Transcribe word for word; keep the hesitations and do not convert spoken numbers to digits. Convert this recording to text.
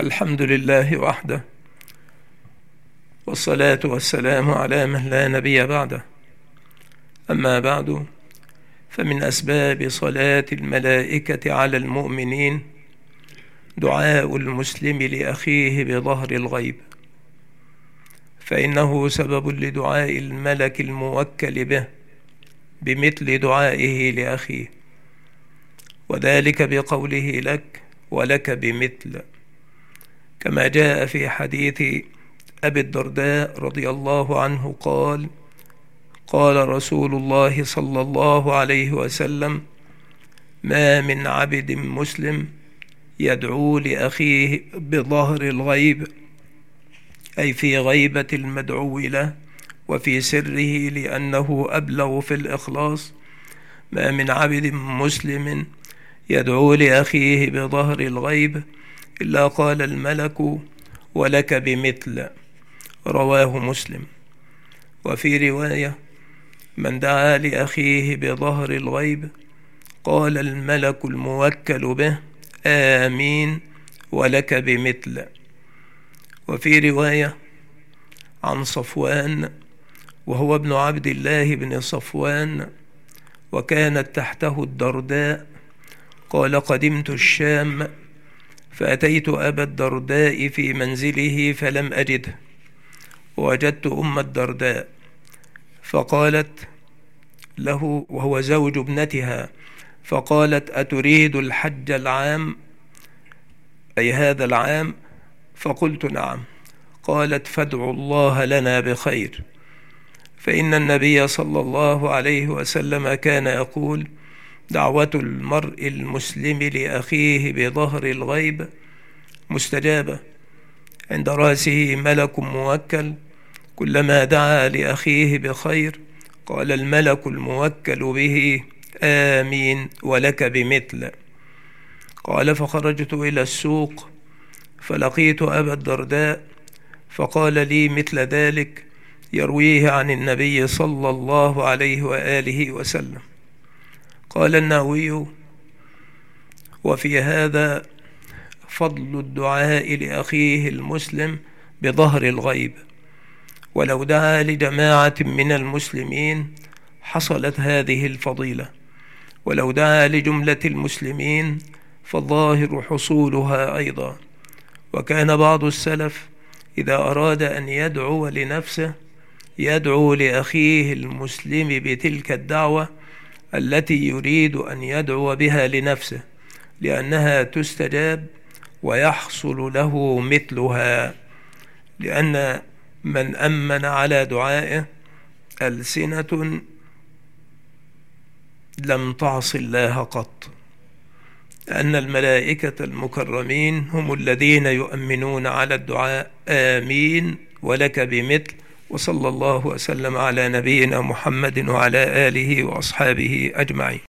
الحمد لله وحده، والصلاة والسلام على من لا نبي بعده. أما بعد، فمن أسباب صلاة الملائكة على المؤمنين دعاء المسلم لأخيه بظهر الغيب، فإنه سبب لدعاء الملك الموكل به بمثل دعائه لأخيه، وذلك بقوله لك ولك بمثل، كما جاء في حديث أبي الدرداء رضي الله عنه قال: قال رسول الله صلى الله عليه وسلم: ما من عبد مسلم يدعو لأخيه بظهر الغيب، أي في غيبة المدعو له وفي سره، لأنه أبلغ في الإخلاص. ما من عبد مسلم يدعو لأخيه بظهر الغيب إلا قال الملك ولك بمثل، رواه مسلم. وفي رواية: من دعا لأخيه بظهر الغيب قال الملك الموكل به آمين ولك بمثل. وفي رواية عن صفوان، وهو ابن عبد الله بن صفوان، وكانت تحته الدرداء، قال: قدمت الشام فأتيت أبا الدرداء في منزله فلم أجده، ووجدت أم الدرداء فقالت له، وهو زوج ابنتها، فقالت: أتريد الحج العام، أي هذا العام؟ فقلت: نعم. قالت: فادعوا الله لنا بخير، فإن النبي صلى الله عليه وسلم كان يقول: دعوة المرء المسلم لأخيه بظهر الغيب مستجابة، عند رأسه ملك موكل، كلما دعا لأخيه بخير قال الملك الموكل به آمين ولك بمثل. قال: فخرجت إلى السوق فلقيت أبا الدرداء فقال لي مثل ذلك، يرويه عن النبي صلى الله عليه وآله وسلم. قال النووي: وفي هذا فضل الدعاء لأخيه المسلم بظهر الغيب، ولو دعا لجماعة من المسلمين حصلت هذه الفضيلة، ولو دعا لجملة المسلمين فالظاهر حصولها أيضا. وكان بعض السلف إذا أراد أن يدعو لنفسه يدعو لأخيه المسلم بتلك الدعوة التي يريد أن يدعو بها لنفسه، لأنها تستجاب ويحصل له مثلها، لأن من أمن على دعائه ألسنة لم تعص الله قط، لأن الملائكة المكرمين هم الذين يؤمنون على الدعاء آمين ولك بمثل. وصلى الله وسلم على نبينا محمد وعلى آله وأصحابه أجمعين.